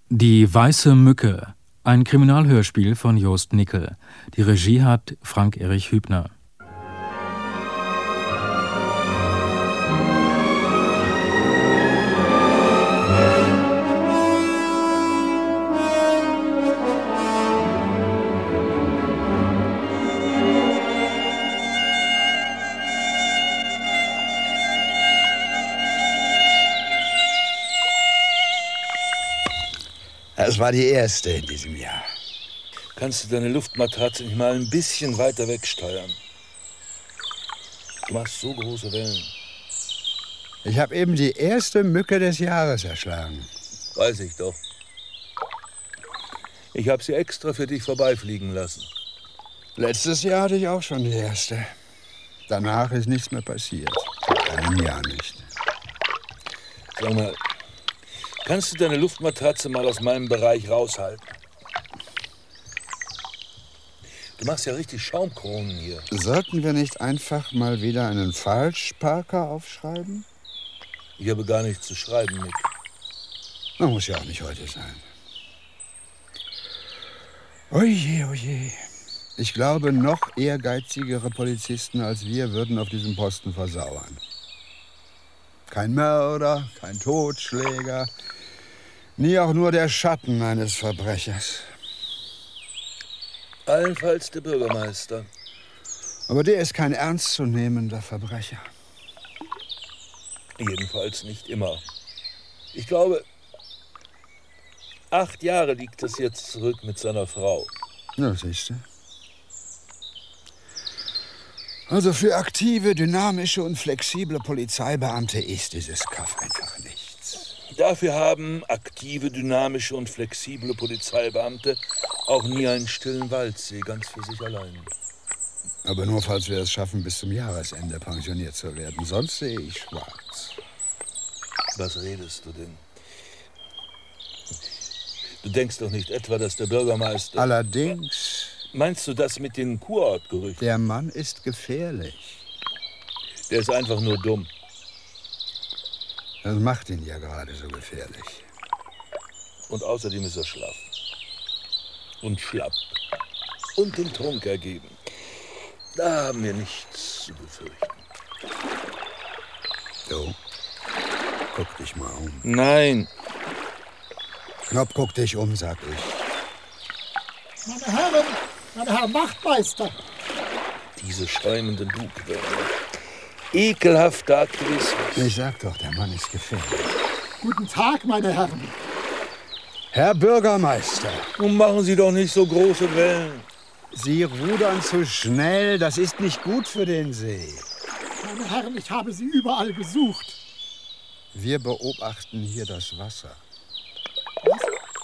Die weiße Mücke, ein Kriminalhörspiel von Jost Nickel. Die Regie hat Frank-Erich Hübner. Das war die erste in diesem Jahr. Kannst du deine Luftmatratze nicht mal ein bisschen weiter wegsteuern? Du machst so große Wellen. Ich habe eben die erste Mücke des Jahres erschlagen. Weiß ich doch. Ich habe sie extra für dich vorbeifliegen lassen. Letztes Jahr hatte ich auch schon die erste. Danach ist nichts mehr passiert. Seit einem Jahr nicht. Sag mal, kannst du deine Luftmatratze mal aus meinem Bereich raushalten? Du machst ja richtig Schaumkronen hier. Sollten wir nicht einfach mal wieder einen Falschparker aufschreiben? Ich habe gar nichts zu schreiben, Nick. Na, muss ja auch nicht heute sein. Oje, oje. Ich glaube, noch ehrgeizigere Polizisten als wir würden auf diesem Posten versauern. Kein Mörder, kein Totschläger, nie auch nur der Schatten eines Verbrechers. Allenfalls der Bürgermeister. Aber der ist kein ernstzunehmender Verbrecher. Jedenfalls nicht immer. Ich glaube, 8 Jahre liegt es jetzt zurück mit seiner Frau. Ja, siehst du. Also für aktive, dynamische und flexible Polizeibeamte ist dieses Kaff einfach nichts. Dafür haben aktive, dynamische und flexible Polizeibeamte auch nie einen stillen Waldsee ganz für sich allein. Aber nur, falls wir es schaffen, bis zum Jahresende pensioniert zu werden. Sonst sehe ich schwarz. Was redest du denn? Du denkst doch nicht etwa, dass der Bürgermeister... Allerdings... Meinst du das mit den Kurortgerüchten? Der Mann ist gefährlich. Der ist einfach nur dumm. Das macht ihn ja gerade so gefährlich. Und außerdem ist er schlaff. Und schlapp. Und den Trunk ergeben. Da haben wir nichts zu befürchten. So, guck dich mal um. Nein. Knopf, guck dich um, sag ich. Meine Herren, mein Herr Wachtmeister. Diese schäumenden Bugwürmer. Ekelhafter Aktivismus. Ich sag doch, der Mann ist gefährlich. Guten Tag, meine Herren. Herr Bürgermeister. Nun machen Sie doch nicht so große Wellen. Sie rudern zu schnell, das ist nicht gut für den See. Meine Herren, ich habe Sie überall gesucht. Wir beobachten hier das Wasser. Was?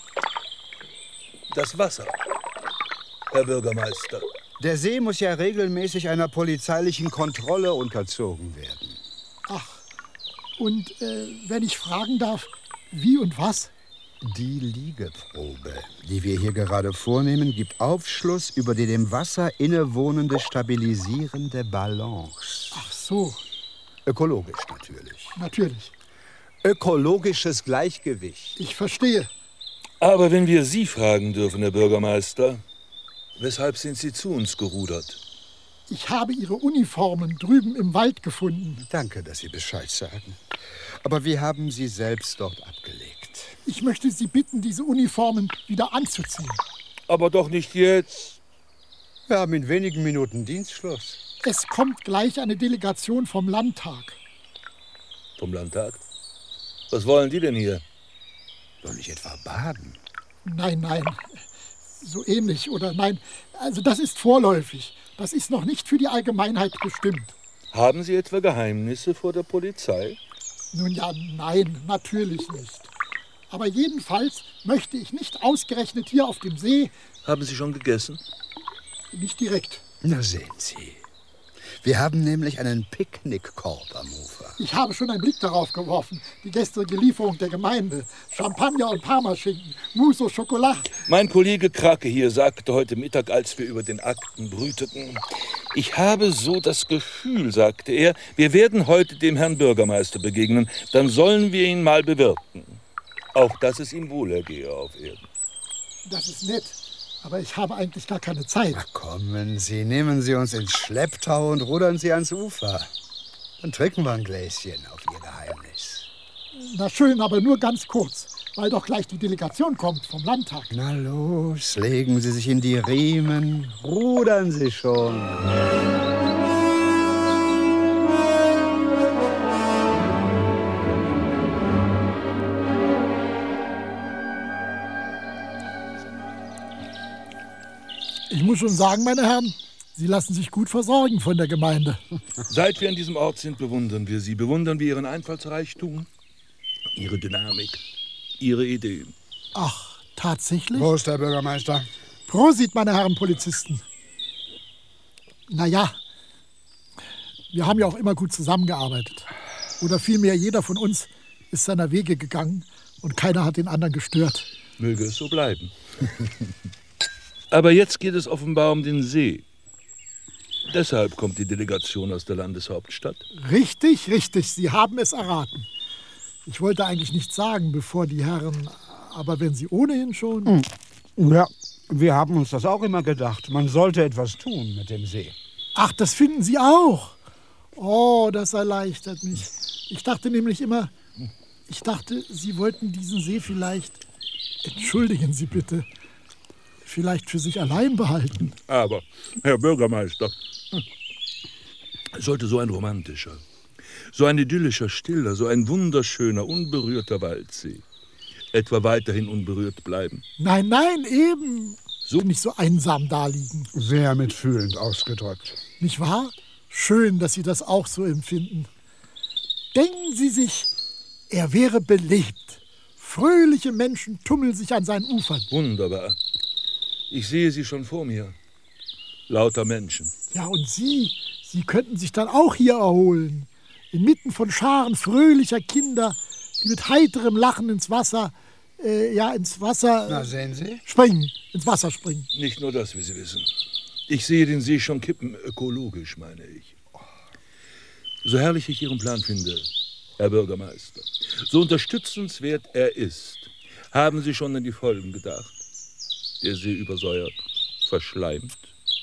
Das Wasser, Herr Bürgermeister. Der See muss ja regelmäßig einer polizeilichen Kontrolle unterzogen werden. Ach, und wenn ich fragen darf, wie und was? Die Liegeprobe, die wir hier gerade vornehmen, gibt Aufschluss über die dem Wasser innewohnende stabilisierende Balance. Ach so. Ökologisch natürlich. Natürlich. Ökologisches Gleichgewicht. Ich verstehe. Aber wenn wir Sie fragen dürfen, Herr Bürgermeister, weshalb sind Sie zu uns gerudert? Ich habe Ihre Uniformen drüben im Wald gefunden. Danke, dass Sie Bescheid sagen. Aber wir haben sie selbst dort abgelegt. Ich möchte Sie bitten, diese Uniformen wieder anzuziehen. Aber doch nicht jetzt. Wir haben in wenigen Minuten Dienstschluss. Es kommt gleich eine Delegation vom Landtag. Vom Landtag? Was wollen die denn hier? Soll ich etwa baden? Nein, nein. So ähnlich oder nein. Also das ist vorläufig. Das ist noch nicht für die Allgemeinheit bestimmt. Haben Sie etwa Geheimnisse vor der Polizei? Nun ja, nein, natürlich nicht. Aber jedenfalls möchte ich nicht ausgerechnet hier auf dem See... Haben Sie schon gegessen? Nicht direkt. Na sehen Sie. Wir haben nämlich einen Picknickkorb am Ufer. Ich habe schon einen Blick darauf geworfen. Die gestrige Lieferung der Gemeinde. Champagner und Parmaschinken, Mousse au Chocolat. Mein Kollege Krake hier sagte heute Mittag, als wir über den Akten brüteten, ich habe so das Gefühl, sagte er, wir werden heute dem Herrn Bürgermeister begegnen. Dann sollen wir ihn mal bewirten. Auch dass es ihm wohlergehe auf Erden. Das ist nett, aber ich habe eigentlich gar keine Zeit. Ach, kommen Sie, nehmen Sie uns ins Schlepptau und rudern Sie ans Ufer. Dann trinken wir ein Gläschen auf Ihr Geheimnis. Na schön, aber nur ganz kurz, weil doch gleich die Delegation kommt vom Landtag. Na los, legen Sie sich in die Riemen, rudern Sie schon. Ich muss schon sagen, meine Herren, Sie lassen sich gut versorgen von der Gemeinde. Seit wir an diesem Ort sind, bewundern wir Sie. Bewundern wir Ihren Einfallsreichtum, Ihre Dynamik, Ihre Ideen. Ach, tatsächlich? Prost, Herr Bürgermeister. Prosit, meine Herren Polizisten. Naja, wir haben ja auch immer gut zusammengearbeitet. Oder vielmehr, jeder von uns ist seiner Wege gegangen und keiner hat den anderen gestört. Möge es so bleiben. Aber jetzt geht es offenbar um den See. Deshalb kommt die Delegation aus der Landeshauptstadt. Richtig, richtig, Sie haben es erraten. Ich wollte eigentlich nichts sagen, bevor die Herren, aber wenn Sie ohnehin schon... Ja, wir haben uns das auch immer gedacht. Man sollte etwas tun mit dem See. Ach, das finden Sie auch? Oh, das erleichtert mich. Ich dachte nämlich immer, Sie wollten diesen See vielleicht, entschuldigen Sie bitte, vielleicht für sich allein behalten. Aber, Herr Bürgermeister, es sollte so ein romantischer, so ein idyllischer, stiller, so ein wunderschöner, unberührter Waldsee etwa weiterhin unberührt bleiben. Nein, nein, eben. So nicht so einsam daliegen. Sehr mitfühlend ausgedrückt. Nicht wahr? Schön, dass Sie das auch so empfinden. Denken Sie sich, er wäre belebt. Fröhliche Menschen tummeln sich an seinen Ufern. Wunderbar. Ich sehe sie schon vor mir. Lauter Menschen. Ja, und Sie könnten sich dann auch hier erholen. Inmitten von Scharen fröhlicher Kinder, die mit heiterem Lachen ins Wasser, Na, sehen Sie? ins Wasser springen. Nicht nur das, wie Sie wissen. Ich sehe den See schon kippen, ökologisch, meine ich. So herrlich ich Ihren Plan finde, Herr Bürgermeister, so unterstützenswert er ist, haben Sie schon an die Folgen gedacht? Der See übersäuert, verschleimt,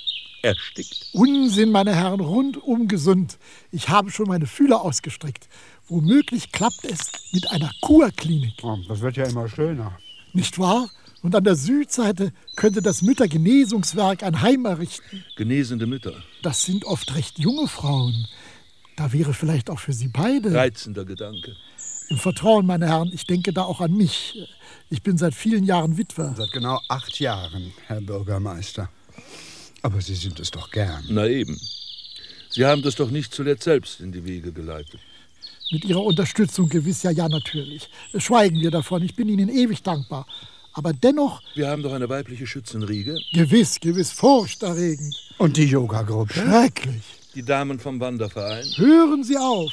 erstickt. Unsinn, meine Herren, rundum gesund. Ich habe schon meine Fühler ausgestreckt. Womöglich klappt es mit einer Kurklinik. Oh, das wird ja immer schöner. Nicht wahr? Und an der Südseite könnte das Müttergenesungswerk ein Heim errichten. Genesende Mütter. Das sind oft recht junge Frauen. Da wäre vielleicht auch für Sie beide... Reizender Gedanke. Im Vertrauen, meine Herren, ich denke da auch an mich. Ich bin seit vielen Jahren Witwer. Seit genau 8 Jahren, Herr Bürgermeister. Aber Sie sind es doch gern. Na eben. Sie haben das doch nicht zuletzt selbst in die Wege geleitet. Mit Ihrer Unterstützung gewiss, ja, natürlich. Schweigen wir davon, ich bin Ihnen ewig dankbar. Aber dennoch... Wir haben doch eine weibliche Schützenriege. Gewiss, furchterregend. Und die Yoga-Gruppe? Schrecklich. Die Damen vom Wanderverein. Hören Sie auf.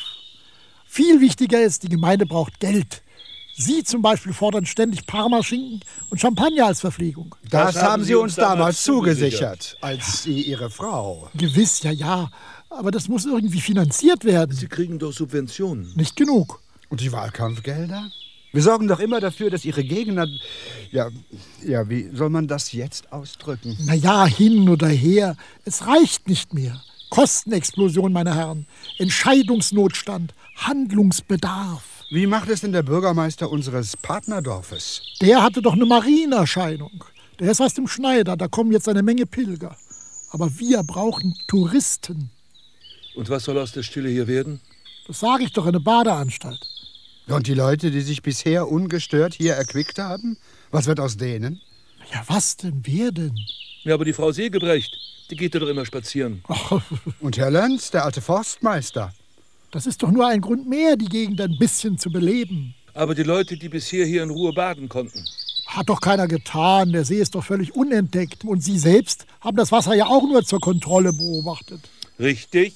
Viel wichtiger ist, die Gemeinde braucht Geld. Sie zum Beispiel fordern ständig Parmaschinken und Champagner als Verpflegung. Das haben Sie uns damals zugesichert, als Sie Ihre Frau... Gewiss, ja. Aber das muss irgendwie finanziert werden. Sie kriegen doch Subventionen. Nicht genug. Und die Wahlkampfgelder? Wir sorgen doch immer dafür, dass Ihre Gegner... Ja, wie soll man das jetzt ausdrücken? Na ja, hin oder her. Es reicht nicht mehr. Kostenexplosion, meine Herren. Entscheidungsnotstand. Handlungsbedarf. Wie macht es denn der Bürgermeister unseres Partnerdorfes? Der hatte doch eine Marienerscheinung. Der ist aus dem Schneider. Da kommen jetzt eine Menge Pilger. Aber wir brauchen Touristen. Und was soll aus der Stille hier werden? Das sage ich doch, eine Badeanstalt. Und die Leute, die sich bisher ungestört hier erquickt haben? Was wird aus denen? Ja, was denn? Wer denn? Ja, aber die Frau Segebrecht, die geht doch immer spazieren. Ach, Und Herr Lenz, der alte Forstmeister. das ist doch nur ein Grund mehr, die Gegend ein bisschen zu beleben. Aber die Leute, die bisher hier in Ruhe baden konnten. Hat doch keiner getan. Der See ist doch völlig unentdeckt. Und Sie selbst haben das Wasser ja auch nur zur Kontrolle beobachtet. Richtig.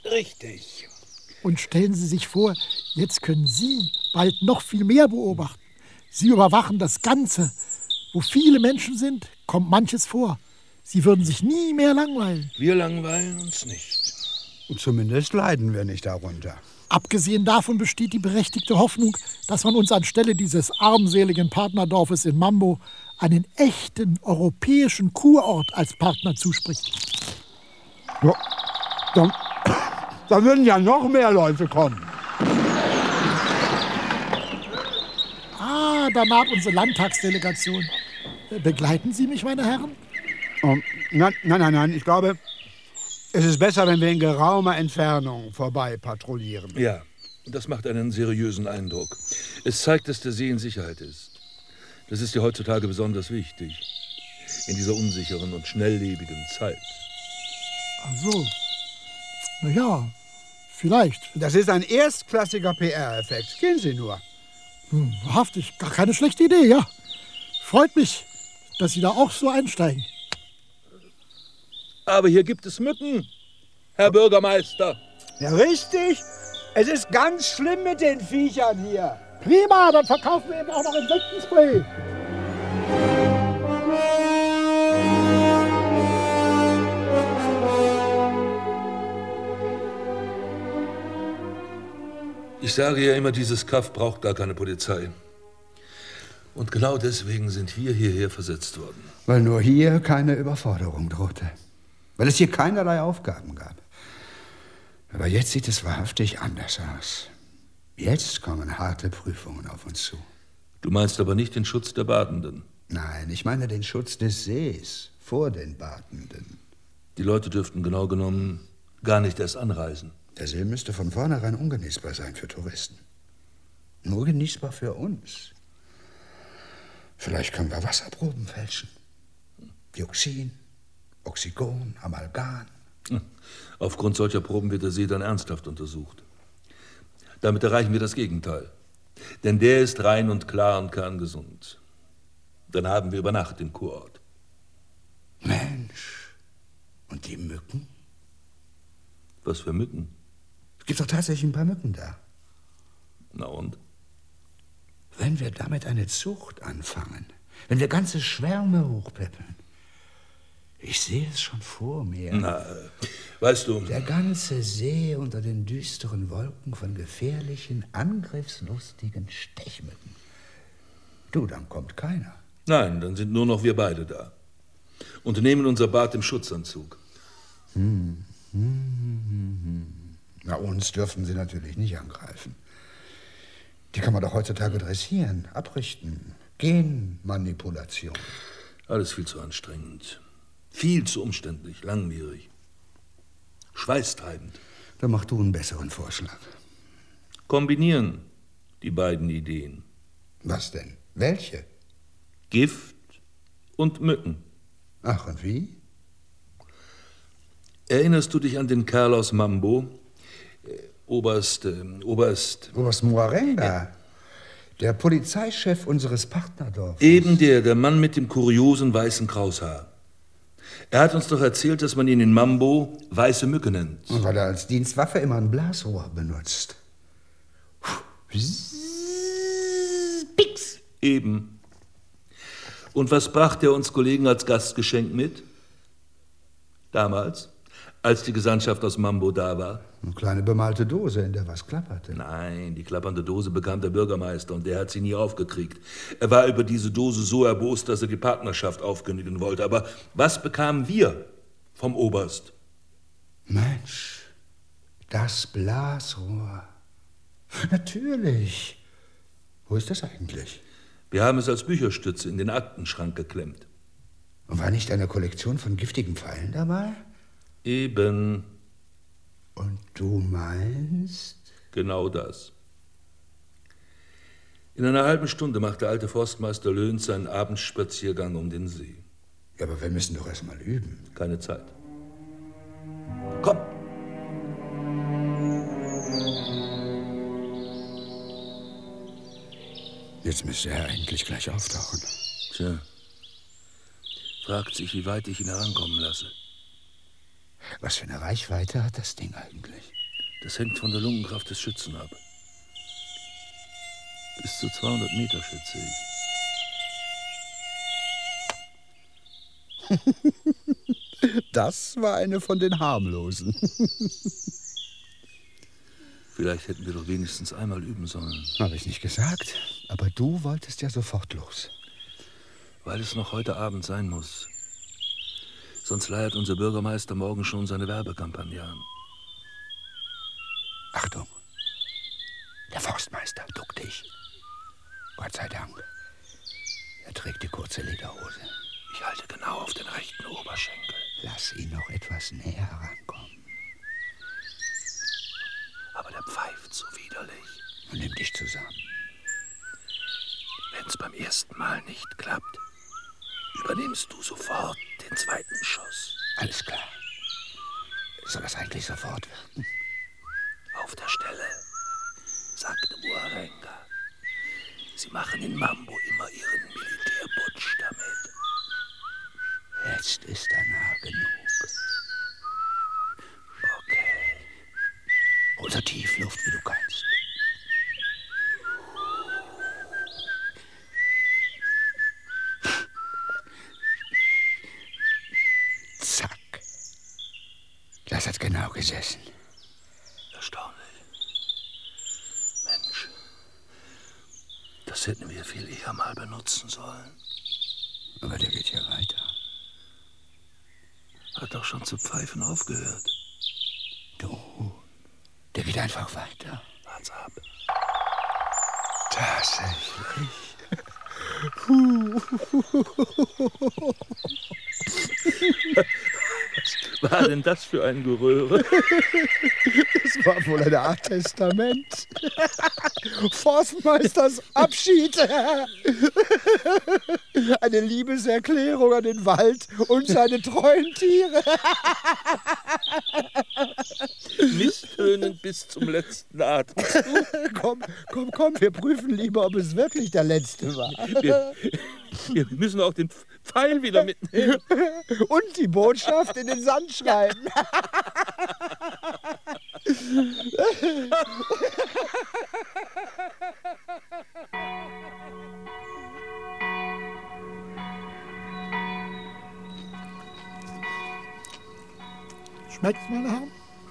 Und stellen Sie sich vor, jetzt können Sie bald noch viel mehr beobachten. Sie überwachen das Ganze. Wo viele Menschen sind, kommt manches vor. Sie würden sich nie mehr langweilen. Wir langweilen uns nicht. Und zumindest leiden wir nicht darunter. Abgesehen davon besteht die berechtigte Hoffnung, dass man uns anstelle dieses armseligen Partnerdorfes in Mambo einen echten europäischen Kurort als Partner zuspricht. Ja, da würden ja noch mehr Leute kommen. Da naht unsere Landtagsdelegation. Begleiten Sie mich, meine Herren? Nein. Ich glaube, es ist besser, wenn wir in geraumer Entfernung vorbei patrouillieren. Ja, das macht einen seriösen Eindruck. Es zeigt, dass der See in Sicherheit ist. Das ist ja heutzutage besonders wichtig. In dieser unsicheren und schnelllebigen Zeit. Ach so. Na ja, vielleicht. Das ist ein erstklassiger PR-Effekt. Gehen Sie nur. Wahrhaftig, gar keine schlechte Idee, ja. Freut mich, dass Sie da auch so einsteigen. Aber hier gibt es Mücken, Herr Bürgermeister. Ja, richtig. Es ist ganz schlimm mit den Viechern hier. Prima, dann verkaufen wir eben auch noch Insektenspray. Ich sage ja immer, dieses Kaff braucht gar keine Polizei. Und genau deswegen sind wir hierher versetzt worden. Weil nur hier keine Überforderung drohte. Weil es hier keinerlei Aufgaben gab. Aber jetzt sieht es wahrhaftig anders aus. Jetzt kommen harte Prüfungen auf uns zu. Du meinst aber nicht den Schutz der Badenden? Nein, ich meine den Schutz des Sees vor den Badenden. Die Leute dürften genau genommen gar nicht erst anreisen. Der See müsste von vornherein ungenießbar sein für Touristen. Nur genießbar für uns. Vielleicht können wir Wasserproben fälschen. Dioxin, Oxygon, Amalgam. Aufgrund solcher Proben wird der See dann ernsthaft untersucht. Damit erreichen wir das Gegenteil. Denn der ist rein und klar und kerngesund. Dann haben wir über Nacht den Kurort. Mensch, und die Mücken? Was für Mücken? Es gibt doch tatsächlich ein paar Mücken da. Na und? Wenn wir damit eine Zucht anfangen, wenn wir ganze Schwärme hochpäppeln, ich sehe es schon vor mir. Na, weißt du... Der ganze See unter den düsteren Wolken von gefährlichen, angriffslustigen Stechmücken. Du, dann kommt keiner. Nein, dann sind nur noch wir beide da. Und nehmen unser Bad im Schutzanzug. Na, uns dürfen sie natürlich nicht angreifen. Die kann man doch heutzutage dressieren, abrichten. Genmanipulation. Alles viel zu anstrengend. Viel zu umständlich, langwierig. Schweißtreibend. Dann mach du einen besseren Vorschlag. Kombinieren die beiden Ideen. Was denn? Welche? Gift und Mücken. Ach, und wie? Erinnerst du dich an den Kerl aus Mambo? Oberst Muarenga, ja. Der Polizeichef unseres Partnerdorfes. Eben der Mann mit dem kuriosen weißen Kraushaar. Er hat uns doch erzählt, dass man ihn in Mambo weiße Mücke nennt. Und weil er als Dienstwaffe immer ein Blasrohr benutzt. Pix. Eben. Und was brachte er uns Kollegen als Gastgeschenk mit? Damals, als die Gesandtschaft aus Mambo da war? Eine kleine bemalte Dose, in der was klapperte. Nein, die klappernde Dose bekam der Bürgermeister und der hat sie nie aufgekriegt. Er war über diese Dose so erbost, dass er die Partnerschaft aufkündigen wollte. Aber was bekamen wir vom Oberst? Mensch, das Blasrohr. Natürlich. Wo ist das eigentlich? Wir haben es als Bücherstütze in den Aktenschrank geklemmt. Und war nicht eine Kollektion von giftigen Pfeilen dabei? Eben. Und du meinst? Genau das. In einer halben Stunde macht der alte Forstmeister Löhns seinen Abendspaziergang um den See. Ja, aber wir müssen doch erst mal üben. Keine Zeit. Komm! Jetzt müsste er eigentlich gleich auftauchen. Tja. Fragt sich, wie weit ich ihn herankommen lasse. Was für eine Reichweite hat das Ding eigentlich? Das hängt von der Lungenkraft des Schützen ab. Bis zu 200 Meter, schätze ich. Das war eine von den harmlosen. Vielleicht hätten wir doch wenigstens einmal üben sollen. Habe ich nicht gesagt. Aber du wolltest ja sofort los. Weil es noch heute Abend sein muss. Sonst leiert unser Bürgermeister morgen schon seine Werbekampagne an. Achtung. Der Forstmeister duckt dich. Gott sei Dank. Er trägt die kurze Lederhose. Ich halte genau auf den rechten Oberschenkel. Lass ihn noch etwas näher herankommen. Aber der pfeift so widerlich. Und nimm dich zusammen. Wenn es beim ersten Mal nicht klappt, übernimmst du sofort den zweiten Schuss. Alles klar. Soll das eigentlich sofort werden? Auf der Stelle, sagte Muarenga. Sie machen in Mambo immer ihren Militärputsch damit. Jetzt ist er nah genug. Okay. Hol so tief Luft, wie du kannst. Zack. Das hat genau gesessen. Erstaunlich. Mensch, das hätten wir viel eher mal benutzen sollen. Aber der geht ja weiter. Hat doch schon zu pfeifen aufgehört. Du, der geht einfach weiter. Wart's ab. Tatsächlich. Was war denn das für ein Geröhre? Das war wohl eine Art Testament. Forstmeisters Abschied. Eine Liebeserklärung an den Wald und seine treuen Tiere. Misstönend bis zum letzten Atemzug. Komm, wir prüfen lieber, ob es wirklich der letzte war. Wir müssen auch den Pfeil wieder mitnehmen. Und die Botschaft in den Sand schreiben. Schmeckt's, meine Herren?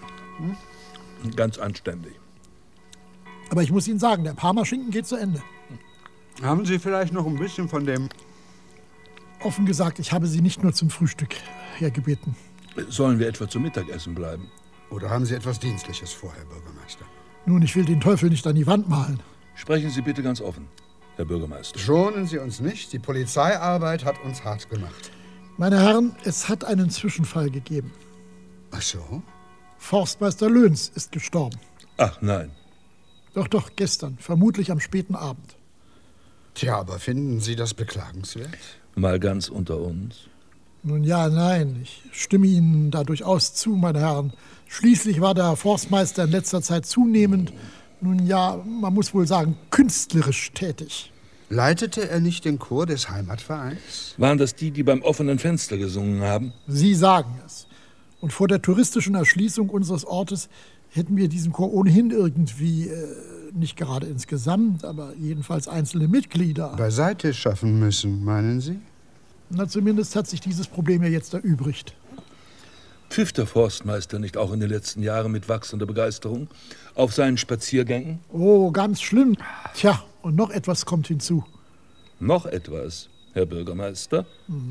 Ganz anständig. Aber ich muss Ihnen sagen, der Parmaschinken geht zu Ende. Haben Sie vielleicht noch ein bisschen von dem... Offen gesagt, ich habe Sie nicht nur zum Frühstück hergebeten. Sollen wir etwa zum Mittagessen bleiben? Oder haben Sie etwas Dienstliches vor, Herr Bürgermeister? Nun, ich will den Teufel nicht an die Wand malen. Sprechen Sie bitte ganz offen, Herr Bürgermeister. Schonen Sie uns nicht. Die Polizeiarbeit hat uns hart gemacht. Meine Herren, es hat einen Zwischenfall gegeben. Ach so? Forstmeister Löns ist gestorben. Ach nein. Doch, gestern, vermutlich am späten Abend. Tja, aber finden Sie das beklagenswert? Mal ganz unter uns. Nun ja, nein, ich stimme Ihnen da durchaus zu, meine Herren. Schließlich war der Forstmeister in letzter Zeit zunehmend, nun ja, man muss wohl sagen, künstlerisch tätig. Leitete er nicht den Chor des Heimatvereins? Waren das die beim offenen Fenster gesungen haben? Sie sagen es. Und vor der touristischen Erschließung unseres Ortes hätten wir diesen Chor ohnehin irgendwie, nicht gerade insgesamt, aber jedenfalls einzelne Mitglieder. Beiseite schaffen müssen, meinen Sie? Na, zumindest hat sich dieses Problem ja jetzt erübrigt. Pfiff der Forstmeister nicht auch in den letzten Jahren mit wachsender Begeisterung auf seinen Spaziergängen? Oh, ganz schlimm. Tja, und noch etwas kommt hinzu. Noch etwas, Herr Bürgermeister?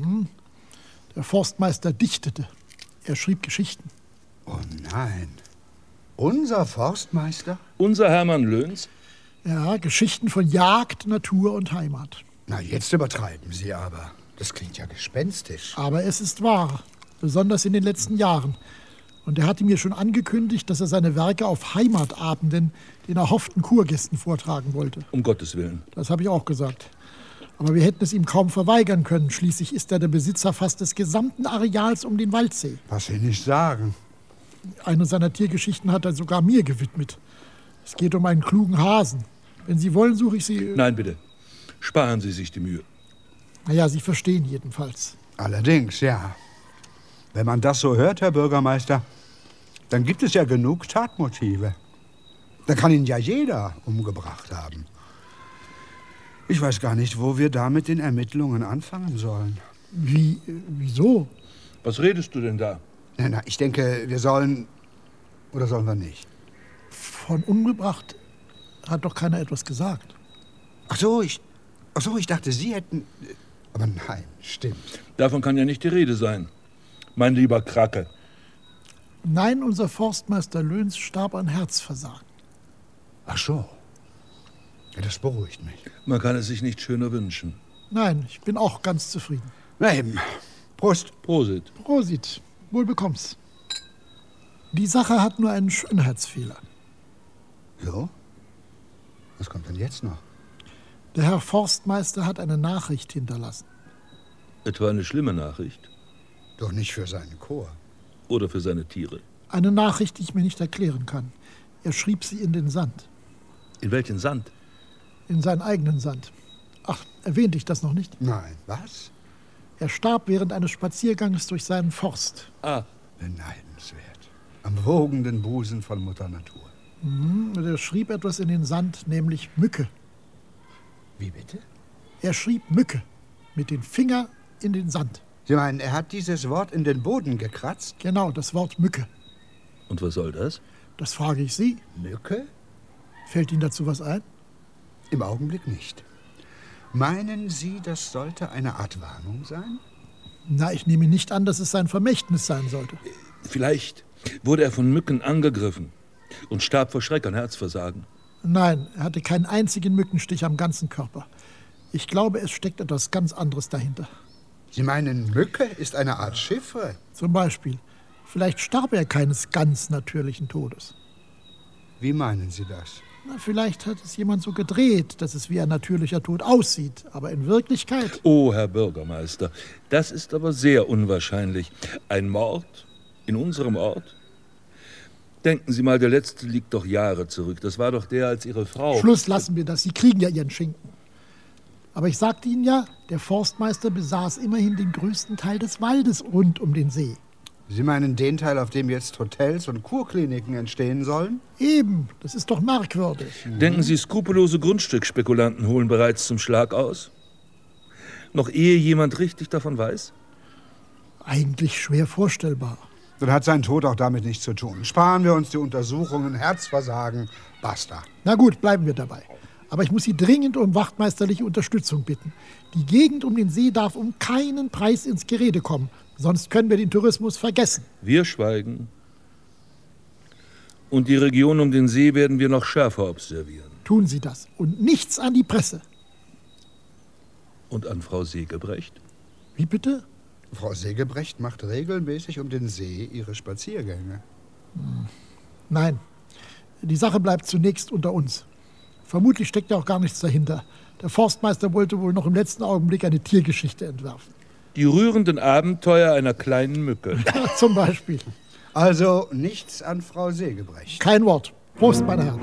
Der Forstmeister dichtete. Er schrieb Geschichten. Oh nein. Unser Forstmeister? Unser Hermann Löns? Ja, Geschichten von Jagd, Natur und Heimat. Na, jetzt übertreiben Sie aber. Das klingt ja gespenstisch. Aber es ist wahr, besonders in den letzten Jahren. Und er hatte mir schon angekündigt, dass er seine Werke auf Heimatabenden den erhofften Kurgästen vortragen wollte. Um Gottes Willen. Das habe ich auch gesagt. Aber wir hätten es ihm kaum verweigern können. Schließlich ist er der Besitzer fast des gesamten Areals um den Waldsee. Was Sie nicht sagen. Eine seiner Tiergeschichten hat er sogar mir gewidmet. Es geht um einen klugen Hasen. Wenn Sie wollen, suche ich Sie... Nein, bitte. Sparen Sie sich die Mühe. Naja, Sie verstehen jedenfalls. Allerdings, ja. Wenn man das so hört, Herr Bürgermeister, dann gibt es ja genug Tatmotive. Da kann ihn ja jeder umgebracht haben. Ich weiß gar nicht, wo wir da mit den Ermittlungen anfangen sollen. Wieso? Was redest du denn da? Na, ich denke, wir sollen... Oder sollen wir nicht? Von umgebracht hat doch keiner etwas gesagt. Ach so, ich dachte, Sie hätten... Aber nein, stimmt. Davon kann ja nicht die Rede sein, mein lieber Kracke. Nein, unser Forstmeister Löns starb an Herzversagen. Ach so. Ja, das beruhigt mich. Man kann es sich nicht schöner wünschen. Nein, ich bin auch ganz zufrieden. Na eben. Prost. Prosit. Prosit, wohl bekomm's. Die Sache hat nur einen Schönheitsfehler. So? Was kommt denn jetzt noch? Der Herr Forstmeister hat eine Nachricht hinterlassen. Etwa eine schlimme Nachricht? Doch nicht für seinen Chor. Oder für seine Tiere? Eine Nachricht, die ich mir nicht erklären kann. Er schrieb sie in den Sand. In welchen Sand? In seinen eigenen Sand. Ach, erwähnte ich das noch nicht? Nein, was? Er starb während eines Spaziergangs durch seinen Forst. Ah, Beneidenswert. Am wogenden Busen von Mutter Natur. Er schrieb etwas in den Sand, nämlich Mücke. Wie bitte? Er schrieb Mücke mit dem Finger in den Sand. Sie meinen, er hat dieses Wort in den Boden gekratzt? Genau, das Wort Mücke. und was soll das? Das frage ich Sie. Mücke? Fällt Ihnen dazu was ein? Im Augenblick nicht. Meinen Sie, das sollte eine Art Warnung sein? Na, ich nehme nicht an, dass es sein Vermächtnis sein sollte. Vielleicht wurde er von Mücken angegriffen und starb vor Schreck an Herzversagen. Nein, er hatte keinen einzigen Mückenstich am ganzen Körper. Ich glaube, es steckt etwas ganz anderes dahinter. Sie meinen, Mücke ist eine Art Chiffre? Zum Beispiel, vielleicht starb er keines ganz natürlichen Todes. Wie meinen Sie das? Na, vielleicht hat es jemand so gedreht, dass es wie ein natürlicher Tod aussieht. Aber in Wirklichkeit... Oh, Herr Bürgermeister, das ist aber sehr unwahrscheinlich. Ein Mord in unserem Ort? Denken Sie mal, der letzte liegt doch Jahre zurück. Das war doch der, als Ihre Frau... Schluss, lassen wir das. Sie kriegen ja Ihren Schinken. Aber ich sagte Ihnen ja, der Forstmeister besaß immerhin den größten Teil des Waldes rund um den See. Sie meinen den Teil, auf dem jetzt Hotels und Kurkliniken entstehen sollen? Eben, das ist doch merkwürdig. Denken Sie, skrupellose Grundstückspekulanten holen bereits zum Schlag aus? Noch ehe jemand richtig davon weiß? Eigentlich schwer vorstellbar. Dann hat sein Tod auch damit nichts zu tun. Sparen wir uns die Untersuchungen, Herzversagen, basta. Na gut, bleiben wir dabei. Aber ich muss Sie dringend um wachtmeisterliche Unterstützung bitten. Die Gegend um den See darf um keinen Preis ins Gerede kommen. Sonst können wir den Tourismus vergessen. Wir schweigen. Und die Region um den See werden wir noch schärfer observieren. Tun Sie das. Und nichts an die Presse. Und an Frau Segebrecht? Wie bitte? Frau Segebrecht macht regelmäßig um den See ihre Spaziergänge. Nein, die Sache bleibt zunächst unter uns. Vermutlich steckt ja auch gar nichts dahinter. Der Forstmeister wollte wohl noch im letzten Augenblick eine Tiergeschichte entwerfen. Die rührenden Abenteuer einer kleinen Mücke. Zum Beispiel. Also nichts an Frau Segebrecht. Kein Wort. Prost, meine Herren.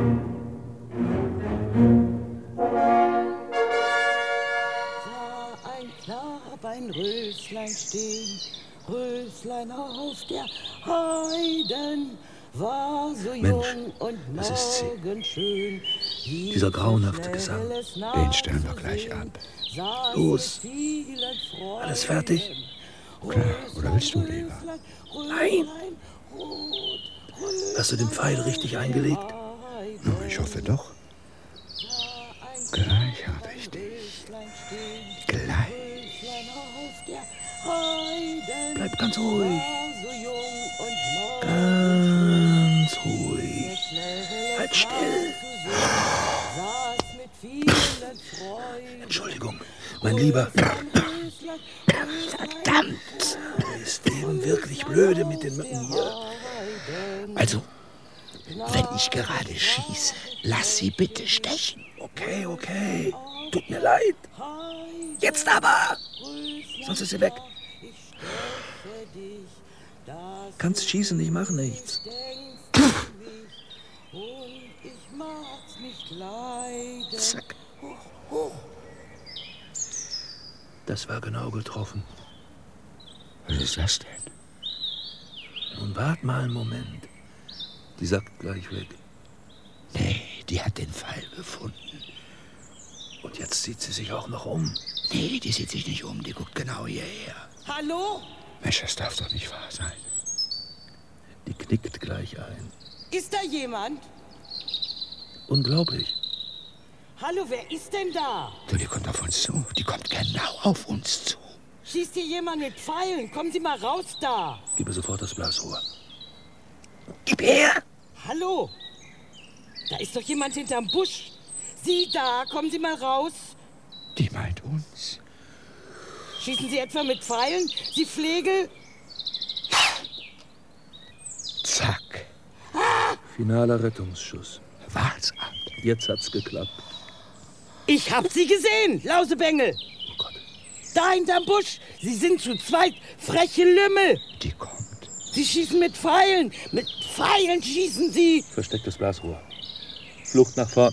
Sah ein Knab ein Röslein stehen, Röslein auf der Heiden, war so jung und das ist sie. morgenschön. Dieser grauenhafte Gesang. Den stellen wir gleich ab. Los. Alles fertig? Klar, oder willst du lieber? Nein. Hast du den Pfeil richtig eingelegt? Nun, ich hoffe doch. Gleich habe ich dich. Gleich. Bleib ganz ruhig. Ganz ruhig. Halt still. Entschuldigung, mein Lieber. Verdammt! Ist eben wirklich blöde mit den Mücken hier. Also, wenn ich gerade schieße, lass sie bitte stechen. Okay. Tut mir leid. Jetzt aber! Sonst ist sie weg. Kannst schießen, ich mache nichts. Zack. Das war genau getroffen. Was ist das denn? Nun wart mal einen Moment. Die sackt gleich weg. Nee, die hat den Pfeil gefunden. Und jetzt zieht sie sich auch noch um. Nee, die sieht sich nicht um, die guckt genau hierher. Hallo? Mensch, das darf doch nicht wahr sein. Die knickt gleich ein. Ist da jemand? Unglaublich. Hallo, wer ist denn da? Du, die kommt auf uns zu. Die kommt genau auf uns zu. Schießt hier jemand mit Pfeilen? Kommen Sie mal raus da. Gib mir sofort das Blasrohr. Gib her! Hallo? Da ist doch jemand hinterm Busch. Sie da, kommen Sie mal raus. Die meint uns. Schießen Sie etwa mit Pfeilen? Sie Flegel? Zack. Finaler Rettungsschuss. Wart's ab. Jetzt hat's geklappt. Ich hab Sie gesehen, Lausebengel. Oh Gott. Da hinterm Busch. Sie sind zu zweit. Freche Lümmel. Die kommt. Sie schießen mit Pfeilen. Mit Pfeilen schießen Sie. Verstecktes Blasrohr. Flucht nach vorn.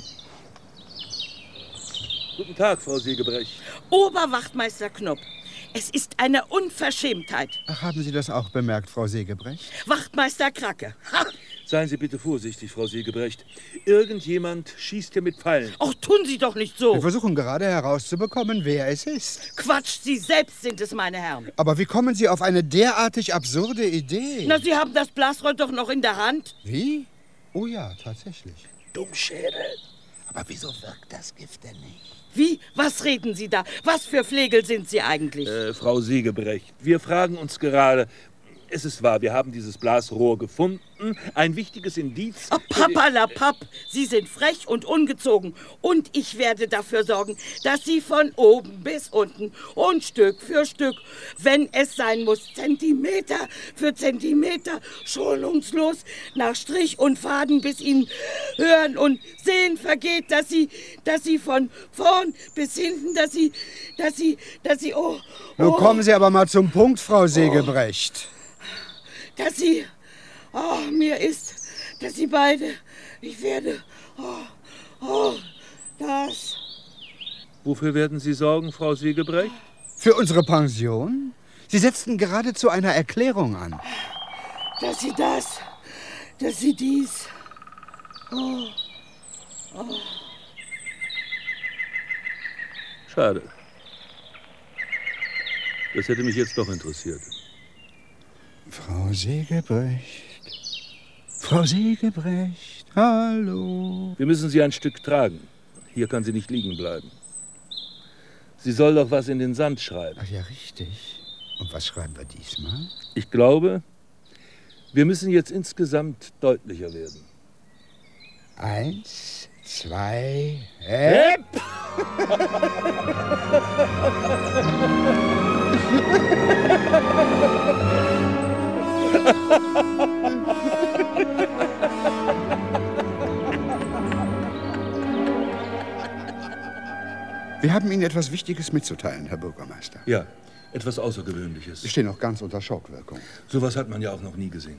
Guten Tag, Frau Segebrecht. Oberwachtmeister Knopp. Es ist eine Unverschämtheit. Ach, haben Sie das auch bemerkt, Frau Segebrecht? Wachtmeister Kracke. Ha! Seien Sie bitte vorsichtig, Frau Segebrecht. Irgendjemand schießt hier mit Pfeilen. Och, tun Sie doch nicht so. Wir versuchen gerade herauszubekommen, wer es ist. Quatsch, Sie selbst sind es, meine Herren. Aber wie kommen Sie auf eine derartig absurde Idee? Na, Sie haben das Blasrohr doch noch in der Hand. Wie? Oh ja, tatsächlich. Dummschädel. Aber wieso wirkt das Gift denn nicht? Wie? Was reden Sie da? Was für Flegel sind Sie eigentlich? Frau Segebrecht, wir fragen uns gerade, es ist wahr, wir haben dieses Blasrohr gefunden, ein wichtiges Indiz. Oh, Papperlapapp, Sie sind frech und ungezogen. Und ich werde dafür sorgen, dass Sie von oben bis unten und Stück für Stück, wenn es sein muss, Zentimeter für Zentimeter, schonungslos nach Strich und Faden bis Ihnen hören und sehen vergeht, dass Sie von vorn bis hinten, dass Sie, oh, Nun kommen Sie aber mal zum Punkt, Frau Segebrecht. dass Sie, mir ist, dass Sie beide, ich werde, das. Wofür werden Sie sorgen, Frau Segebrecht? Für unsere Pension? Sie setzten geradezu eine Erklärung an. Dass Sie das, dass Sie dies. Schade. Das hätte mich jetzt doch interessiert. Frau Segebrecht. Frau Segebrecht, hallo. Wir müssen sie ein Stück tragen. Hier kann sie nicht liegen bleiben. Sie soll doch was in den Sand schreiben. Ach ja, richtig. Und was schreiben wir diesmal? Ich glaube, wir müssen jetzt insgesamt deutlicher werden. 1, 2, Hepp! Wir haben Ihnen etwas Wichtiges mitzuteilen, Herr Bürgermeister. Ja, etwas Außergewöhnliches. Sie stehen noch ganz unter Schockwirkung. Sowas hat man ja auch noch nie gesehen.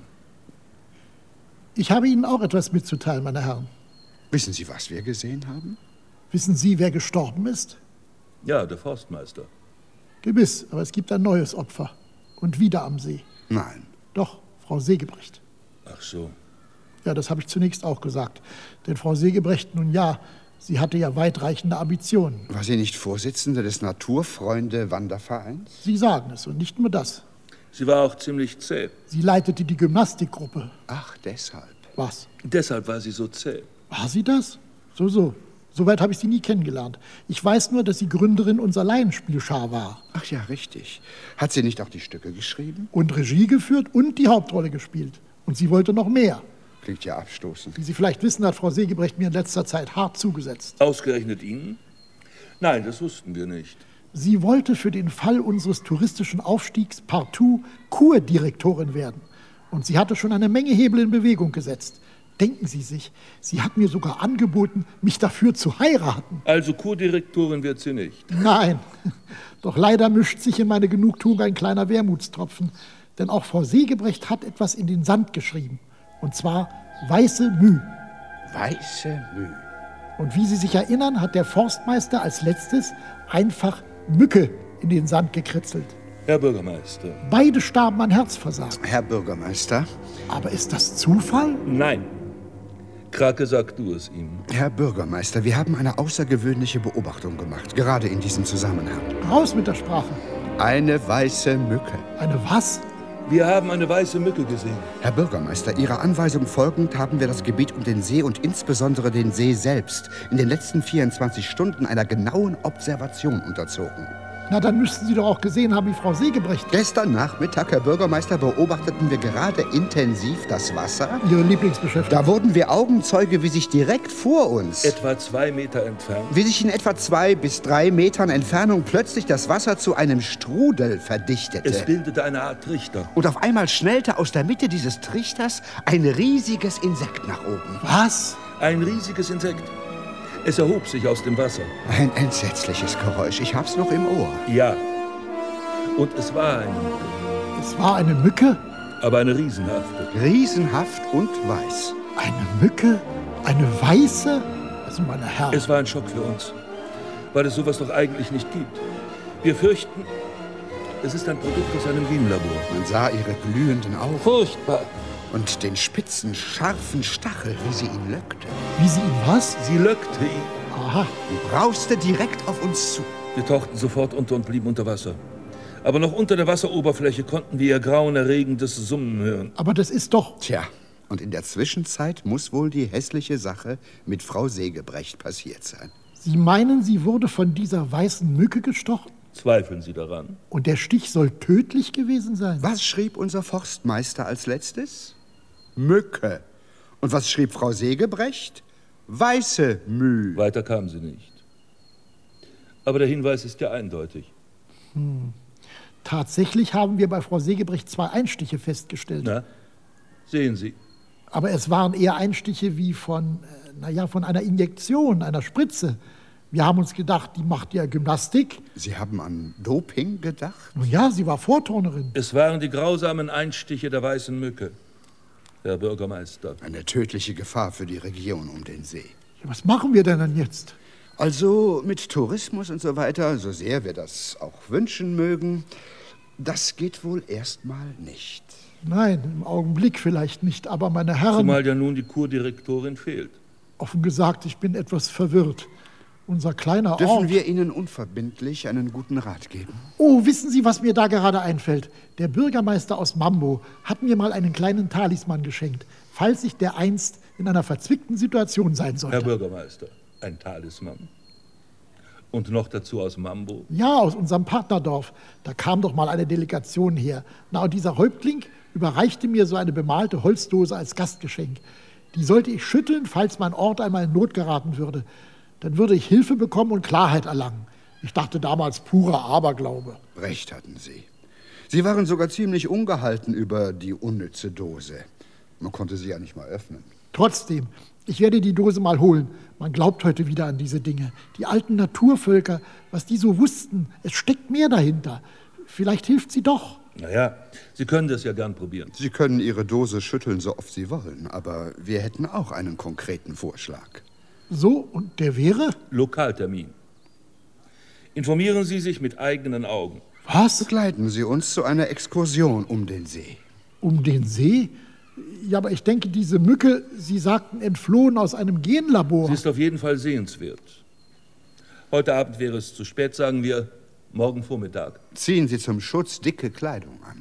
Ich habe Ihnen auch etwas mitzuteilen, meine Herren. Wissen Sie, was wir gesehen haben? Wissen Sie, wer gestorben ist? Ja, der Forstmeister. Gewiss, aber es gibt ein neues Opfer. Und wieder am See. Nein. Doch, Frau Segebrecht. Ach so. Ja, das habe ich zunächst auch gesagt. Denn Frau Segebrecht, nun ja, sie hatte ja weitreichende Ambitionen. War sie nicht Vorsitzende des Naturfreunde-Wandervereins? Sie sagen es und nicht nur das. Sie war auch ziemlich zäh. Sie leitete die Gymnastikgruppe. Ach, deshalb. Was? Deshalb war sie so zäh. War sie das? So. Soweit habe ich sie nie kennengelernt. Ich weiß nur, dass sie Gründerin unserer Laienspielschar war. Ach ja, richtig. Hat sie nicht auch die Stücke geschrieben? Und Regie geführt und die Hauptrolle gespielt. Und sie wollte noch mehr. Klingt ja abstoßend. Wie Sie vielleicht wissen, hat Frau Segebrecht mir in letzter Zeit hart zugesetzt. Ausgerechnet Ihnen? Nein, das wussten wir nicht. Sie wollte für den Fall unseres touristischen Aufstiegs partout Kurdirektorin werden. Und sie hatte schon eine Menge Hebel in Bewegung gesetzt. Denken Sie sich, sie hat mir sogar angeboten, mich dafür zu heiraten. Also Kurdirektorin wird sie nicht. Nein, doch leider mischt sich in meine Genugtuung ein kleiner Wermutstropfen. Denn auch Frau Segebrecht hat etwas in den Sand geschrieben. Und zwar weiße Müh. Weiße Müh. Und wie Sie sich erinnern, hat der Forstmeister als letztes einfach Mücke in den Sand gekritzelt. Herr Bürgermeister. Beide starben an Herzversagen. Herr Bürgermeister. Aber ist das Zufall? Nein. Krake, sag du es ihm. Herr Bürgermeister, wir haben eine außergewöhnliche Beobachtung gemacht, gerade in diesem Zusammenhang. Raus mit der Sprache. Eine weiße Mücke. Eine was? Wir haben eine weiße Mücke gesehen. Herr Bürgermeister, Ihrer Anweisung folgend haben wir das Gebiet um den See und insbesondere den See selbst in den letzten 24 Stunden einer genauen Observation unterzogen. Na, dann müssten Sie doch auch gesehen haben, wie Frau Segebrecht... Gestern Nachmittag, Herr Bürgermeister, beobachteten wir gerade intensiv das Wasser. Ihre Lieblingsbeschäftigung. Da wurden wir Augenzeuge, wie sich direkt vor uns, Etwa 2 Meter entfernt. wie sich in etwa 2 bis 3 Metern Entfernung plötzlich das Wasser zu einem Strudel verdichtete. Es bildete eine Art Trichter. Und auf einmal schnellte aus der Mitte dieses Trichters ein riesiges Insekt nach oben. Was? Ein riesiges Insekt. Es erhob sich aus dem Wasser. Ein entsetzliches Geräusch. Ich hab's noch im Ohr. Ja. Und es war eine Mücke. Es war eine Mücke? Aber eine riesenhafte. Riesenhaft und weiß. Eine Mücke? Eine weiße? Also, meine Herren. Es war ein Schock für uns, weil es sowas doch eigentlich nicht gibt. Wir fürchten, es ist ein Produkt aus einem Genlabor. Man sah ihre glühenden Augen Furchtbar. und den spitzen, scharfen Stachel, wie sie ihn löckte. Wie sie ihn was? Sie löckte ihn. Aha. Und brauste direkt auf uns zu. Wir tauchten sofort unter und blieben unter Wasser. Aber noch unter der Wasseroberfläche konnten wir ihr grauenerregendes Summen hören. Aber das ist doch... Tja, und in der Zwischenzeit muss wohl die hässliche Sache mit Frau Segebrecht passiert sein. Sie meinen, sie wurde von dieser weißen Mücke gestochen? Zweifeln Sie daran? Und der Stich soll tödlich gewesen sein? Was schrieb unser Forstmeister als letztes? Mücke. Und was schrieb Frau Segebrecht? Weiße Müh. Weiter kam sie nicht. Aber der Hinweis ist ja eindeutig. Tatsächlich haben wir bei Frau Segebrecht 2 Einstiche festgestellt. Na, sehen Sie. Aber es waren eher Einstiche wie von einer Injektion, einer Spritze. Wir haben uns gedacht, die macht ja Gymnastik. Sie haben an Doping gedacht? Nun ja, sie war Vorturnerin. Es waren die grausamen Einstiche der weißen Mücke, Herr Bürgermeister. Eine tödliche Gefahr für die Region um den See. Ja, was machen wir denn dann jetzt? Also mit Tourismus und so weiter, so sehr wir das auch wünschen mögen, das geht wohl erstmal nicht. Nein, im Augenblick vielleicht nicht, aber meine Herren... Zumal ja nun die Kurdirektorin fehlt. Offen gesagt, ich bin etwas verwirrt. Unser kleiner Dürfen Ort... wir Ihnen unverbindlich einen guten Rat geben? Oh, wissen Sie, was mir da gerade einfällt? Der Bürgermeister aus Mambo hat mir mal einen kleinen Talisman geschenkt, falls ich dereinst in einer verzwickten Situation sein sollte. Herr Bürgermeister, ein Talisman. Und noch dazu aus Mambo. Ja, aus unserem Partnerdorf. Da kam doch mal eine Delegation her. Na, und dieser Häuptling überreichte mir so eine bemalte Holzdose als Gastgeschenk. Die sollte ich schütteln, falls mein Ort einmal in Not geraten würde. Dann würde ich Hilfe bekommen und Klarheit erlangen. Ich dachte damals purer Aberglaube. Recht hatten Sie. Sie waren sogar ziemlich ungehalten über die unnütze Dose. Man konnte sie ja nicht mal öffnen. Trotzdem, ich werde die Dose mal holen. Man glaubt heute wieder an diese Dinge. Die alten Naturvölker, was die so wussten, es steckt mehr dahinter. Vielleicht hilft sie doch. Naja, Sie können das ja gern probieren. Sie können Ihre Dose schütteln, so oft Sie wollen, aber wir hätten auch einen konkreten Vorschlag. So, und der wäre? Lokaltermin. Informieren Sie sich mit eigenen Augen. Was? Begleiten Sie uns zu einer Exkursion um den See. Um den See? Ja, aber ich denke, diese Mücke, Sie sagten, entflohen aus einem Genlabor. Sie ist auf jeden Fall sehenswert. Heute Abend wäre es zu spät, sagen wir, morgen Vormittag. Ziehen Sie zum Schutz dicke Kleidung an.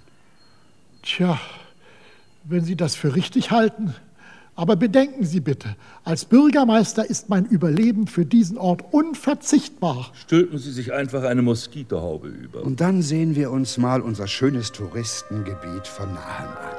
Tja, wenn Sie das für richtig halten. Aber bedenken Sie bitte, als Bürgermeister ist mein Überleben für diesen Ort unverzichtbar. Stülpen Sie sich einfach eine Moskitohaube über. Und dann sehen wir uns mal unser schönes Touristengebiet von nahem an.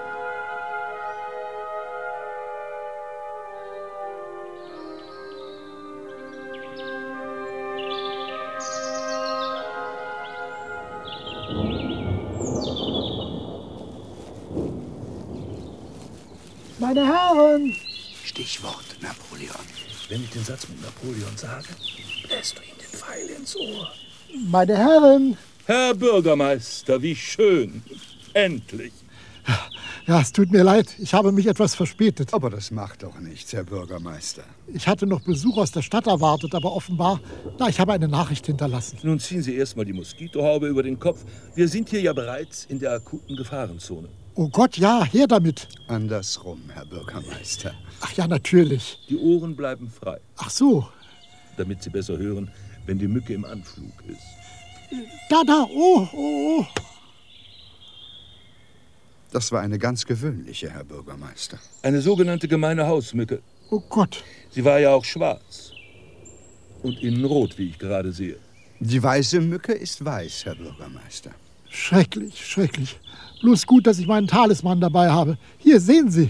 Meine Herren! Stichwort Napoleon. Wenn ich den Satz mit Napoleon sage, bläst du ihm den Pfeil ins Ohr. Meine Herren! Herr Bürgermeister, wie schön. Endlich. Ja, es tut mir leid, ich habe mich etwas verspätet. Aber das macht doch nichts, Herr Bürgermeister. Ich hatte noch Besuch aus der Stadt erwartet, aber offenbar, ich habe eine Nachricht hinterlassen. Nun ziehen Sie erstmal die Moskitohaube über den Kopf. Wir sind hier ja bereits in der akuten Gefahrenzone. Oh Gott, ja, her damit. Andersrum, Herr Bürgermeister. Ach ja, natürlich. Die Ohren bleiben frei, Ach so, damit Sie besser hören, wenn die Mücke im Anflug ist. da, oh. Das war eine ganz gewöhnliche, Herr Bürgermeister. Eine sogenannte gemeine Hausmücke. Oh Gott. Sie war ja auch schwarz. Und innen rot, wie ich gerade sehe. Die weiße Mücke ist weiß, Herr Bürgermeister. Schrecklich, schrecklich. Bloß gut, dass ich meinen Talisman dabei habe. Hier, sehen Sie.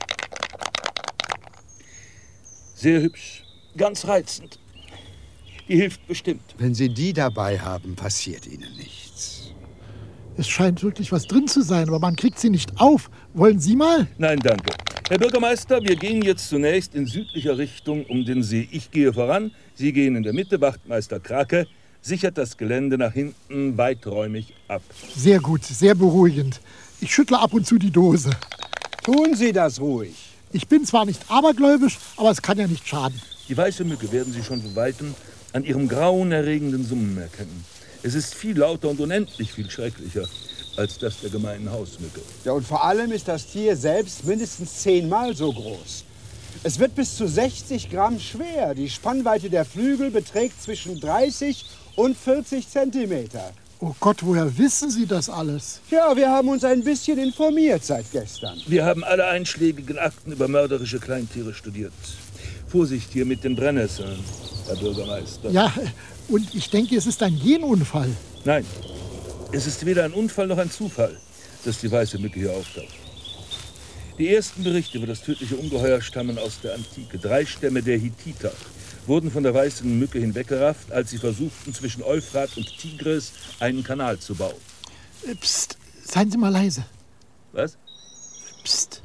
Sehr hübsch. Ganz reizend. Die hilft bestimmt. Wenn Sie die dabei haben, passiert Ihnen nichts. Es scheint wirklich was drin zu sein, aber man kriegt sie nicht auf. Wollen Sie mal? Nein, danke. Herr Bürgermeister, wir gehen jetzt zunächst in südlicher Richtung um den See. Ich gehe voran, Sie gehen in der Mitte. Wachtmeister Krake sichert das Gelände nach hinten weiträumig ab. Sehr gut, sehr beruhigend. Ich schüttle ab und zu die Dose. Tun Sie das ruhig. Ich bin zwar nicht abergläubisch, aber es kann ja nicht schaden. Die weiße Mücke werden Sie schon von Weitem an ihrem grauenerregenden Summen erkennen. Es ist viel lauter und unendlich viel schrecklicher als das der gemeinen Hausmücke. Ja, und vor allem ist das Tier selbst mindestens 10-mal so groß. Es wird bis zu 60 Gramm schwer. Die Spannweite der Flügel beträgt zwischen 30 und 40 Zentimeter. Oh Gott, woher wissen Sie das alles? Ja, wir haben uns ein bisschen informiert seit gestern. Wir haben alle einschlägigen Akten über mörderische Kleintiere studiert. Vorsicht hier mit den Brennnesseln, Herr Bürgermeister. Ja, und ich denke, es ist ein Genunfall. Nein, es ist weder ein Unfall noch ein Zufall, dass die weiße Mücke hier auftaucht. Die ersten Berichte über das tödliche Ungeheuer stammen aus der Antike. 3 Stämme der Hittiter wurden von der weißen Mücke hinweggerafft, als sie versuchten, zwischen Euphrat und Tigris einen Kanal zu bauen. Psst, seien Sie mal leise. Was? Psst.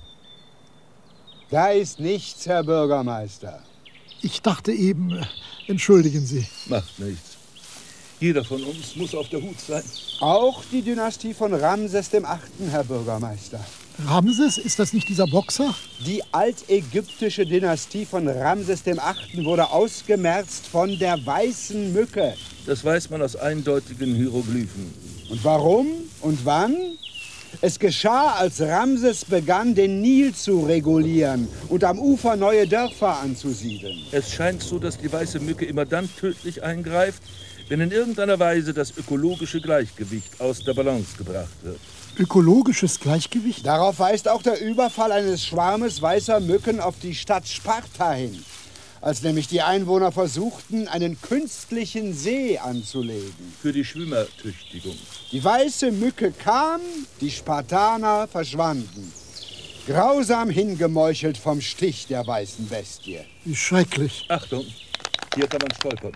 Da ist nichts, Herr Bürgermeister. Ich dachte eben, entschuldigen Sie. Macht nichts. Jeder von uns muss auf der Hut sein. Auch die Dynastie von Ramses VIII., Herr Bürgermeister. Ramses, ist das nicht dieser Boxer? Die altägyptische Dynastie von Ramses VIII. Wurde ausgemerzt von der weißen Mücke. Das weiß man aus eindeutigen Hieroglyphen. Und warum und wann? Es geschah, als Ramses begann, den Nil zu regulieren und am Ufer neue Dörfer anzusiedeln. Es scheint so, dass die weiße Mücke immer dann tödlich eingreift, wenn in irgendeiner Weise das ökologische Gleichgewicht aus der Balance gebracht wird. Ökologisches Gleichgewicht? Darauf weist auch der Überfall eines Schwarmes weißer Mücken auf die Stadt Sparta hin, als nämlich die Einwohner versuchten, einen künstlichen See anzulegen. Für die Schwimmertüchtigung. Die weiße Mücke kam, die Spartaner verschwanden. Grausam hingemeuchelt vom Stich der weißen Bestie. Wie schrecklich. Achtung, hier kann man stolpern.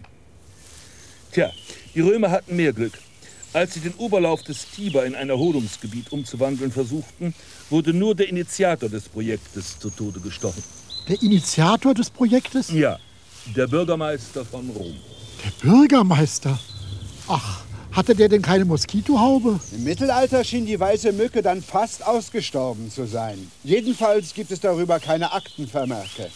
Tja, die Römer hatten mehr Glück. Als sie den Oberlauf des Tiber in ein Erholungsgebiet umzuwandeln versuchten, wurde nur der Initiator des Projektes zu Tode gestochen. Der Initiator des Projektes? Ja, der Bürgermeister von Rom. Der Bürgermeister? Ach, hatte der denn keine Moskitohaube? Im Mittelalter schien die weiße Mücke dann fast ausgestorben zu sein. Jedenfalls gibt es darüber keine Aktenvermerke.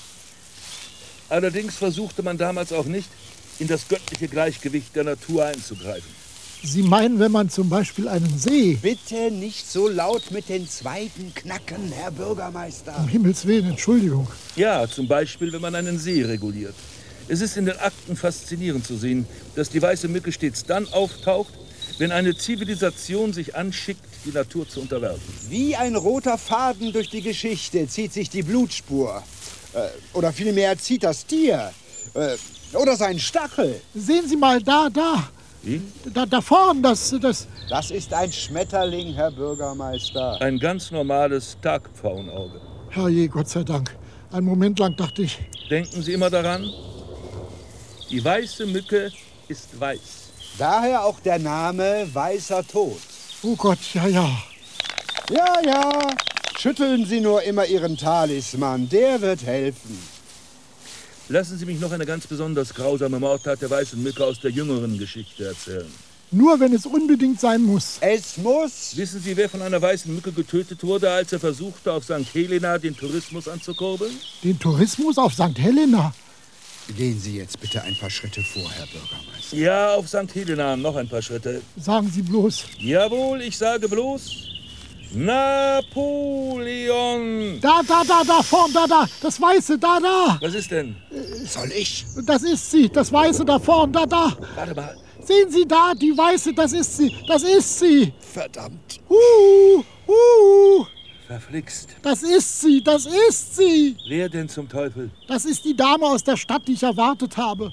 Allerdings versuchte man damals auch nicht, in das göttliche Gleichgewicht der Natur einzugreifen. Sie meinen, wenn man zum Beispiel einen See... Bitte nicht so laut mit den Zweiten knacken, Herr Bürgermeister. Um Himmels Willen, Entschuldigung. Ja, zum Beispiel, wenn man einen See reguliert. Es ist in den Akten faszinierend zu sehen, dass die weiße Mücke stets dann auftaucht, wenn eine Zivilisation sich anschickt, die Natur zu unterwerfen. Wie ein roter Faden durch die Geschichte zieht sich die Blutspur. Oder vielmehr zieht das Tier. Oder sein Stachel. Sehen Sie mal, da. Wie? Da vorn, das... Das ist ein Schmetterling, Herr Bürgermeister. Ein ganz normales Tagpfauenauge. Herrje, Gott sei Dank. Einen Moment lang dachte ich... Denken Sie immer daran, die weiße Mücke ist weiß. Daher auch der Name Weißer Tod. Oh Gott, ja. Ja, schütteln Sie nur immer Ihren Talisman, der wird helfen. Lassen Sie mich noch eine ganz besonders grausame Mordtat der weißen Mücke aus der jüngeren Geschichte erzählen. Nur wenn es unbedingt sein muss. Es muss. Wissen Sie, wer von einer weißen Mücke getötet wurde, als er versuchte, auf St. Helena den Tourismus anzukurbeln? Den Tourismus auf St. Helena? Gehen Sie jetzt bitte ein paar Schritte vor, Herr Bürgermeister. Ja, auf St. Helena noch ein paar Schritte. Sagen Sie bloß. Jawohl, ich sage bloß Napoleon. Da vorn, da. Das Weiße, da. Was ist denn? Soll ich? Das ist sie, das Weiße da vorn, da. Warte mal. Sehen Sie da, die Weiße, das ist sie, das ist sie. Verdammt. Verflixt. Das ist sie, das ist sie. Wer denn zum Teufel? Das ist die Dame aus der Stadt, die ich erwartet habe.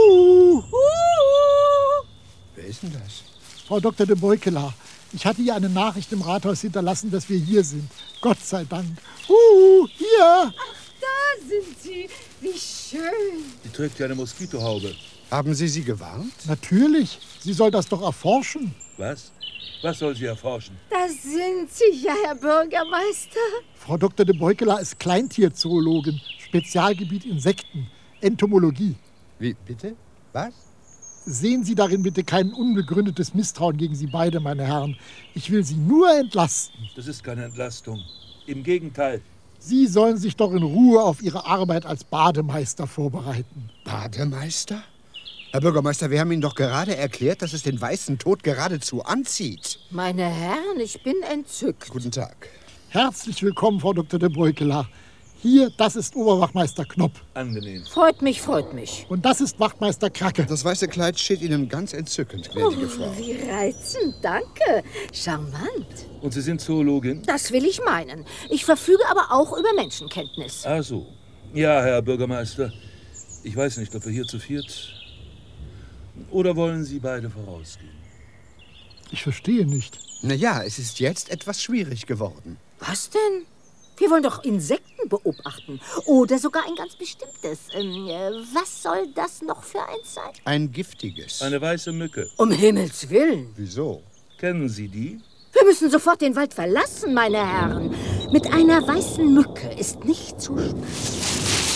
Wer ist denn das? Frau Dr. de Beukelaar, ich hatte ihr eine Nachricht im Rathaus hinterlassen, dass wir hier sind. Gott sei Dank. Hier. Da sind Sie. Wie schön. Die trägt ja eine Moskitohaube. Haben Sie sie gewarnt? Natürlich. Sie soll das doch erforschen. Was? Was soll sie erforschen? Da sind Sie ja, Herr Bürgermeister. Frau Dr. de Beukelaar ist Kleintierzoologin, Spezialgebiet Insekten, Entomologie. Wie, bitte? Was? Sehen Sie darin bitte kein unbegründetes Misstrauen gegen Sie beide, meine Herren. Ich will Sie nur entlasten. Das ist keine Entlastung. Im Gegenteil. Sie sollen sich doch in Ruhe auf Ihre Arbeit als Bademeister vorbereiten. Bademeister? Herr Bürgermeister, wir haben Ihnen doch gerade erklärt, dass es den weißen Tod geradezu anzieht. Meine Herren, ich bin entzückt. Guten Tag. Herzlich willkommen, Frau Dr. de Beukelaar. Hier, das ist Oberwachtmeister Knopp. Angenehm. Freut mich. Und das ist Wachtmeister Kracke. Das weiße Kleid steht Ihnen ganz entzückend, gnädige Frau. Wie reizend, danke. Charmant. Und Sie sind Zoologin? Das will ich meinen. Ich verfüge aber auch über Menschenkenntnis. Ach so. Ja, Herr Bürgermeister. Ich weiß nicht, ob wir hier zu viert... Oder wollen Sie beide vorausgehen? Ich verstehe nicht. Naja, es ist jetzt etwas schwierig geworden. Was denn? Wir wollen doch Insekten beobachten. Oder sogar ein ganz bestimmtes. Was soll das noch für eins sein? Ein giftiges. Eine weiße Mücke. Um Himmels Willen. Wieso? Kennen Sie die? Wir müssen sofort den Wald verlassen, meine Herren. Mit einer weißen Mücke ist nicht zu spaßen.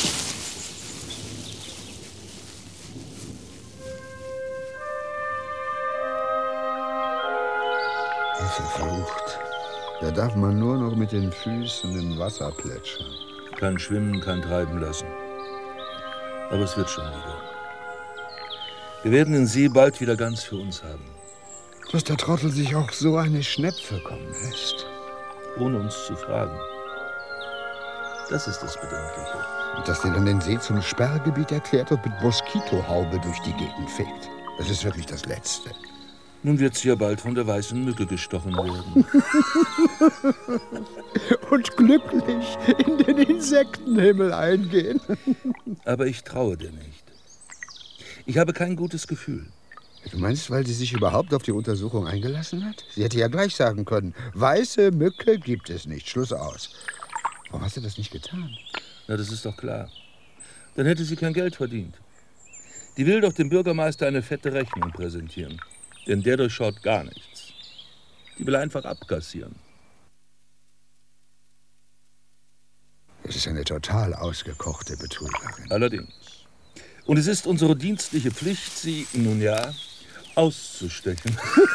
Verflucht. Da darf man nur noch mit den Füßen im Wasser plätschern. Kann schwimmen, kann treiben lassen. Aber es wird schon wieder. Wir werden den See bald wieder ganz für uns haben. Dass der Trottel sich auch so eine Schnepfe kommen lässt. Ohne uns zu fragen. Das ist das Bedenkliche. Und dass der dann den See zum Sperrgebiet erklärt und mit Moskitohaube durch die Gegend fegt. Das ist wirklich das Letzte. Nun wird sie ja bald von der weißen Mücke gestochen werden. Und glücklich in den Insektenhimmel eingehen. Aber ich traue dir nicht. Ich habe kein gutes Gefühl. Du meinst, weil sie sich überhaupt auf die Untersuchung eingelassen hat? Sie hätte ja gleich sagen können, weiße Mücke gibt es nicht, Schluss aus. Warum hast du das nicht getan? Na, das ist doch klar. Dann hätte sie kein Geld verdient. Die will doch dem Bürgermeister eine fette Rechnung präsentieren. Denn der durchschaut gar nichts. Die will einfach abkassieren. Das ist eine total ausgekochte Betrügerin. Allerdings. Und es ist unsere dienstliche Pflicht, sie, nun ja, auszustechen.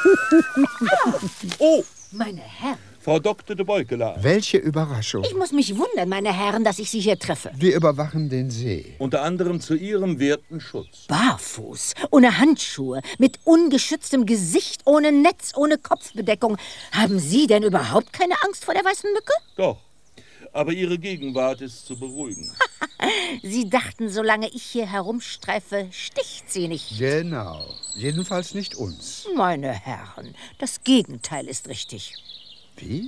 Oh, Meine Herren, Frau Dr. de Beukelaar. Welche Überraschung. ich muss mich wundern, meine Herren, dass ich Sie hier treffe. Wir überwachen den See. Unter anderem zu Ihrem werten Schutz. Barfuß, ohne Handschuhe, mit ungeschütztem Gesicht, ohne Netz, ohne Kopfbedeckung. Haben Sie denn überhaupt keine Angst vor der weißen Mücke? Doch, aber Ihre Gegenwart ist zu beruhigen. Sie dachten, solange ich hier herumstreife, sticht sie nicht. Genau. Jedenfalls nicht uns. Meine Herren, das Gegenteil ist richtig. Wie?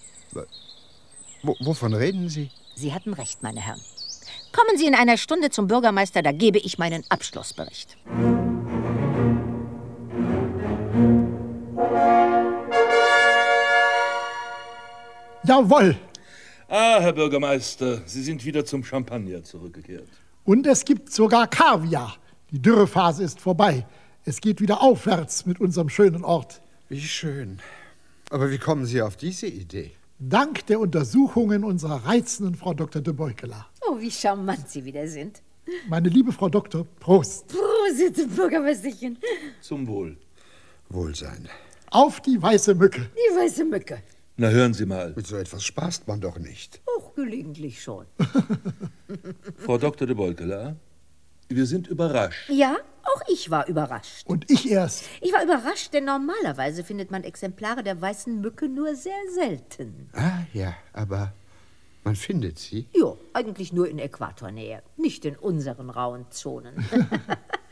Wovon reden Sie? Sie hatten recht, meine Herren. Kommen Sie in einer Stunde zum Bürgermeister, da gebe ich meinen Abschlussbericht. Jawohl. Ah, Herr Bürgermeister, Sie sind wieder zum Champagner zurückgekehrt. Und es gibt sogar Kaviar. Die Dürrephase ist vorbei. Es geht wieder aufwärts mit unserem schönen Ort. Wie schön. Aber wie kommen Sie auf diese Idee? Dank der Untersuchungen unserer reizenden Frau Dr. de Beukelaar. Oh, wie charmant Sie wieder sind. Meine liebe Frau Doktor, Prost. Prosit, Bürgermeisterchen. Zum Wohl. Wohlsein. Auf die weiße Mücke. Die weiße Mücke. Na, hören Sie mal. Mit so etwas spaßt man doch nicht. Auch gelegentlich schon. Frau Dr. de Beukelaar, wir sind überrascht. Ja, auch ich war überrascht. Und ich erst. Ich war überrascht, denn normalerweise findet man Exemplare der weißen Mücke nur sehr selten. Ah ja, aber man findet sie. Jo, eigentlich nur in Äquatornähe, nicht in unseren rauen Zonen.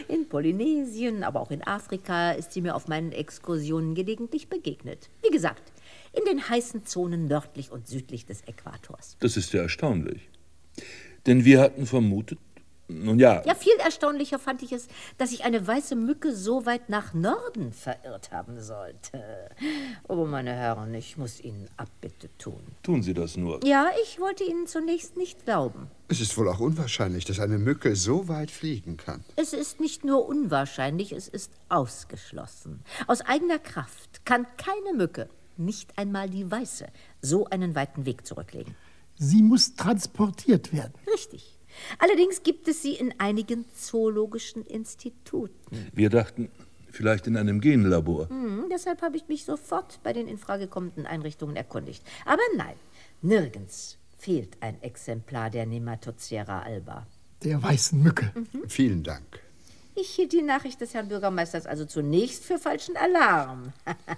In Polynesien, aber auch in Afrika ist sie mir auf meinen Exkursionen gelegentlich begegnet. Wie gesagt, in den heißen Zonen nördlich und südlich des Äquators. Das ist ja erstaunlich. Denn wir hatten vermutet, nun ja. Ja, viel erstaunlicher fand ich es, dass sich eine weiße Mücke so weit nach Norden verirrt haben sollte. Oh, meine Herren, ich muss Ihnen Abbitte tun. Tun Sie das nur. Ja, ich wollte Ihnen zunächst nicht glauben. Es ist wohl auch unwahrscheinlich, dass eine Mücke so weit fliegen kann. Es ist nicht nur unwahrscheinlich, es ist ausgeschlossen. Aus eigener Kraft kann keine Mücke, nicht einmal die weiße, so einen weiten Weg zurücklegen. Sie muss transportiert werden. Richtig. Allerdings gibt es sie in einigen zoologischen Instituten. Wir dachten, vielleicht in einem Genlabor. Deshalb habe ich mich sofort bei den in Frage kommenden Einrichtungen erkundigt. Aber nein, nirgends fehlt ein Exemplar der Nematocera alba. Der weißen Mücke. Vielen Dank. Ich hielt die Nachricht des Herrn Bürgermeisters also zunächst für falschen Alarm.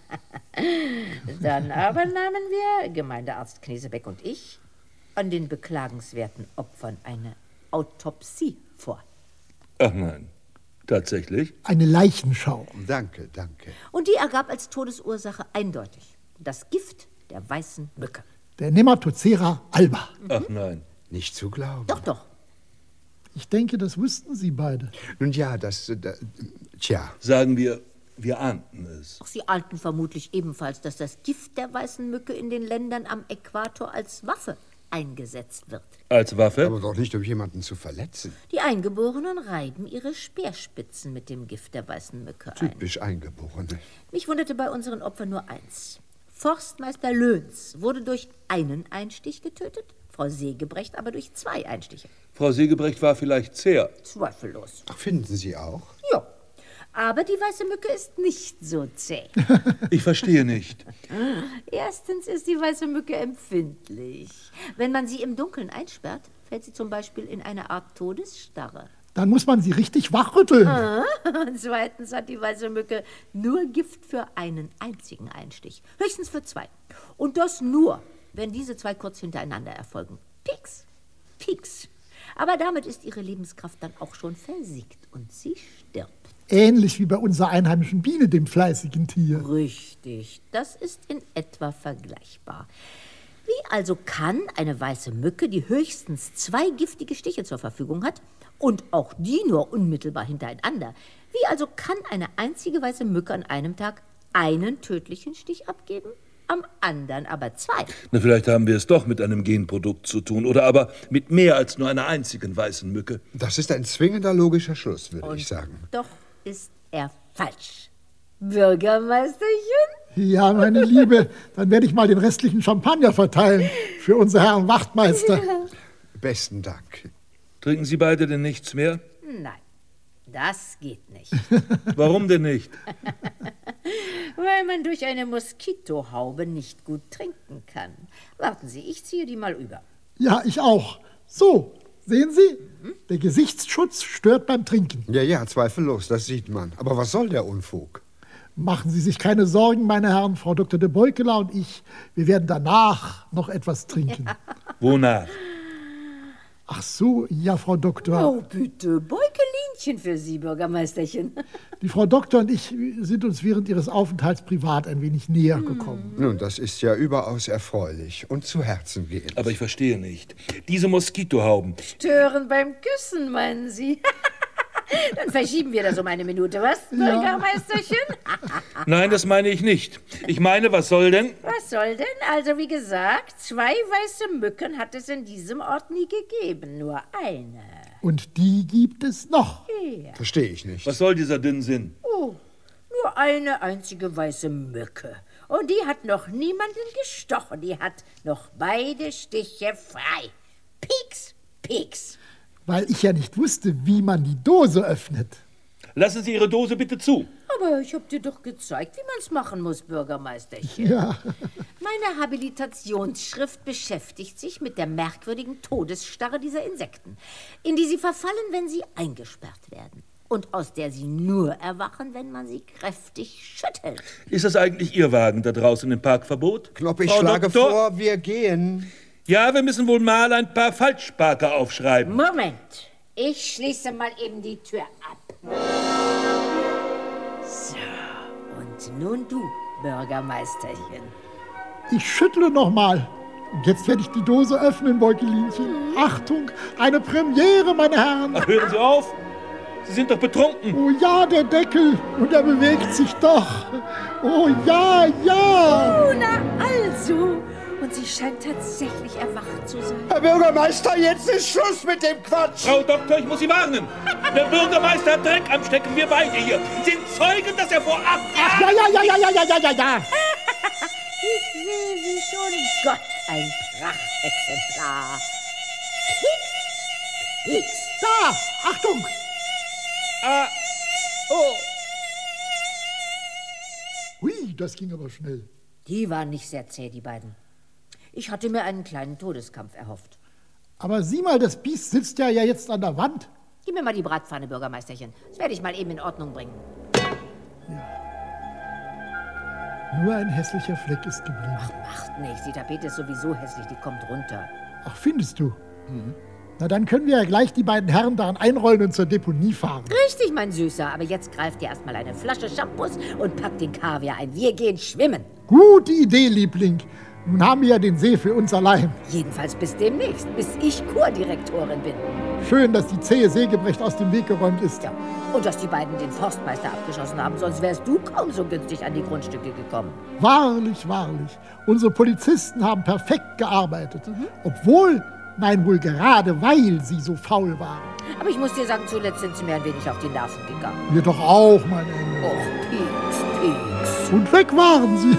Dann aber nahmen wir, Gemeindearzt Knesebeck und ich, an den beklagenswerten Opfern eine Autopsie vor. Ach nein, tatsächlich? Eine Leichenschau. Danke, danke. Und die ergab als Todesursache eindeutig das Gift der weißen Mücke. Der Nematocera alba. Ach nein. Nicht zu glauben. Doch, doch. Ich denke, das wussten Sie beide. Nun ja, tja. Sagen wir ahnten es. Auch Sie ahnten vermutlich ebenfalls, dass das Gift der weißen Mücke in den Ländern am Äquator als Waffe eingesetzt wird. Als Waffe? Aber doch nicht, um jemanden zu verletzen. Die Eingeborenen reiben ihre Speerspitzen mit dem Gift der weißen Mücke ein. Typisch Eingeborene. Mich wunderte bei unseren Opfern nur eins. Forstmeister Löhns wurde durch einen Einstich getötet, Frau Segebrecht aber durch 2 Einstiche. Frau Segebrecht war vielleicht zäher. Zweifellos. Ach, finden Sie auch? Ja, aber die weiße Mücke ist nicht so zäh. Ich verstehe nicht. Erstens ist die weiße Mücke empfindlich. Wenn man sie im Dunkeln einsperrt, fällt sie zum Beispiel in eine Art Todesstarre. Dann muss man sie richtig wachrütteln. Und zweitens hat die weiße Mücke nur Gift für einen einzigen Einstich. Höchstens für 2. Und das nur, wenn diese 2 kurz hintereinander erfolgen. Pieks, pieks. Aber damit ist ihre Lebenskraft dann auch schon versiegt und sie stirbt. Ähnlich wie bei unserer einheimischen Biene, dem fleißigen Tier. Richtig, das ist in etwa vergleichbar. Wie also kann eine weiße Mücke, die höchstens 2 giftige Stiche zur Verfügung hat und auch die nur unmittelbar hintereinander, wie also kann eine einzige weiße Mücke an einem Tag einen tödlichen Stich abgeben, am anderen aber 2? Na, vielleicht haben wir es doch mit einem Genprodukt zu tun oder aber mit mehr als nur einer einzigen weißen Mücke. Das ist ein zwingender logischer Schluss, würde ich sagen. Doch ist er falsch. Bürgermeisterchen? Ja, meine Liebe, dann werde ich mal den restlichen Champagner verteilen für unser Herrn Wachtmeister. Besten Dank. Trinken Sie beide denn nichts mehr? Nein, das geht nicht. Warum denn nicht? Weil man durch eine Moskitohaube nicht gut trinken kann. Warten Sie, ich ziehe die mal über. Ja, ich auch. So, sehen Sie? Der Gesichtsschutz stört beim Trinken. Ja, zweifellos, das sieht man. Aber was soll der Unfug? Machen Sie sich keine Sorgen, meine Herren, Frau Dr. de Beukeler und ich, wir werden danach noch etwas trinken. Wonach? Ach so, ja, Frau Doktor. Oh, bitte, Beukelinchen für Sie, Bürgermeisterchen. Die Frau Doktor und ich sind uns während Ihres Aufenthalts privat ein wenig näher gekommen. Nun, das ist ja überaus erfreulich und zu Herzen gehend. Aber ich verstehe nicht. Diese Moskitohauben. Stören beim Küssen, meinen Sie? Dann verschieben wir das um eine Minute, was, Bürgermeisterchen? Nein, das meine ich nicht. Ich meine, was soll denn? Was soll denn? Also, wie gesagt, 2 weiße Mücken hat es in diesem Ort nie gegeben, nur eine. Und die gibt es noch. Ja. Verstehe ich nicht. Was soll dieser Dünnsinn? Oh, nur eine einzige weiße Mücke. Und die hat noch niemanden gestochen. Die hat noch beide Stiche frei. Pieks, pieks. Weil ich ja nicht wusste, wie man die Dose öffnet. Lassen Sie Ihre Dose bitte zu. Aber ich habe dir doch gezeigt, wie man es machen muss, Bürgermeisterchen. Ja. Meine Habilitationsschrift beschäftigt sich mit der merkwürdigen Todesstarre dieser Insekten, in die sie verfallen, wenn sie eingesperrt werden. Und aus der sie nur erwachen, wenn man sie kräftig schüttelt. Ist das eigentlich Ihr Wagen da draußen im Parkverbot? Klopp, ich Frau schlage Doktor? vor, wir gehen. Ja, wir müssen wohl mal ein paar Falschparker aufschreiben. Moment, ich schließe mal eben die Tür ab. So, und nun du, Bürgermeisterchen. Ich schüttle noch mal. Und jetzt werde ich die Dose öffnen, Beukelinchen. Achtung, eine Premiere, meine Herren. Ach, hören Sie auf! Sie sind doch betrunken! Oh ja, der Deckel. Und er bewegt sich doch. Oh ja, ja. Oh, na also. Und sie scheint tatsächlich erwacht zu sein. Herr Bürgermeister, jetzt ist Schluss mit dem Quatsch! Frau Doktor, ich muss Sie warnen! Der Bürgermeister hat Dreck am Stecken, wir beide hier sind Zeugen, dass er vor 8 Ach, Jahren... ja. Ich sehe sie schon. Gott, ein Prachtexemplar. Pieks. Da, Achtung. Hui, das ging aber schnell. Die waren nicht sehr zäh, die beiden. Ich hatte mir einen kleinen Todeskampf erhofft. Aber sieh mal, das Biest sitzt ja jetzt an der Wand. Gib mir mal die Bratpfanne, Bürgermeisterchen. Das werde ich mal eben in Ordnung bringen. Nur ein hässlicher Fleck ist geblieben. Ach, macht nichts. Die Tapete ist sowieso hässlich, die kommt runter. Ach, findest du? Na, dann können wir ja gleich die beiden Herren daran einrollen und zur Deponie fahren. Richtig, mein Süßer. Aber jetzt greift ihr erstmal eine Flasche Shampoos und packt den Kaviar ein. Wir gehen schwimmen. Gute Idee, Liebling. Nun haben wir ja den See für uns allein. Jedenfalls bis demnächst, bis ich Kurdirektorin bin. Schön, dass die zähe Sägebrecht aus dem Weg geräumt ist. Ja, und dass die beiden den Forstmeister abgeschossen haben, sonst wärst du kaum so günstig an die Grundstücke gekommen. Wahrlich, wahrlich. Unsere Polizisten haben perfekt gearbeitet. Obwohl, nein, wohl gerade weil sie so faul waren. Aber ich muss dir sagen, zuletzt sind sie mir ein wenig auf die Nerven gegangen. Wir doch auch, mein Engel. Och, Pieks. Und weg waren sie.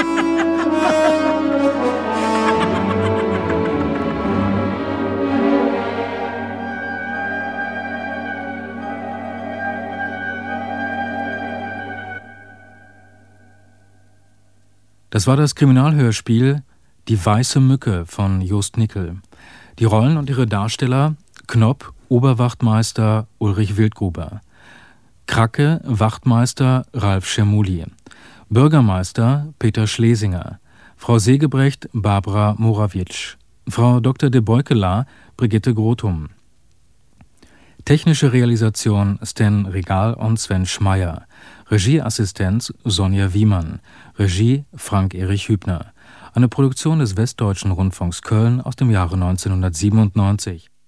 Das war das Kriminalhörspiel Die weiße Mücke von Jost Nickel. Die Rollen und ihre Darsteller: Knopp, Oberwachtmeister Ulrich Wildgruber; Kracke, Wachtmeister Ralf Schermuli; Bürgermeister Peter Schlesinger; Frau Sägebrecht Barbara Morawitsch; Frau Dr. de Beukelar Brigitte Grothum. Technische Realisation Sten Regal und Sven Schmeier. Regieassistenz Sonja Wiemann. Regie Frank Erich Hübner. Eine Produktion des Westdeutschen Rundfunks Köln aus dem Jahre 1997.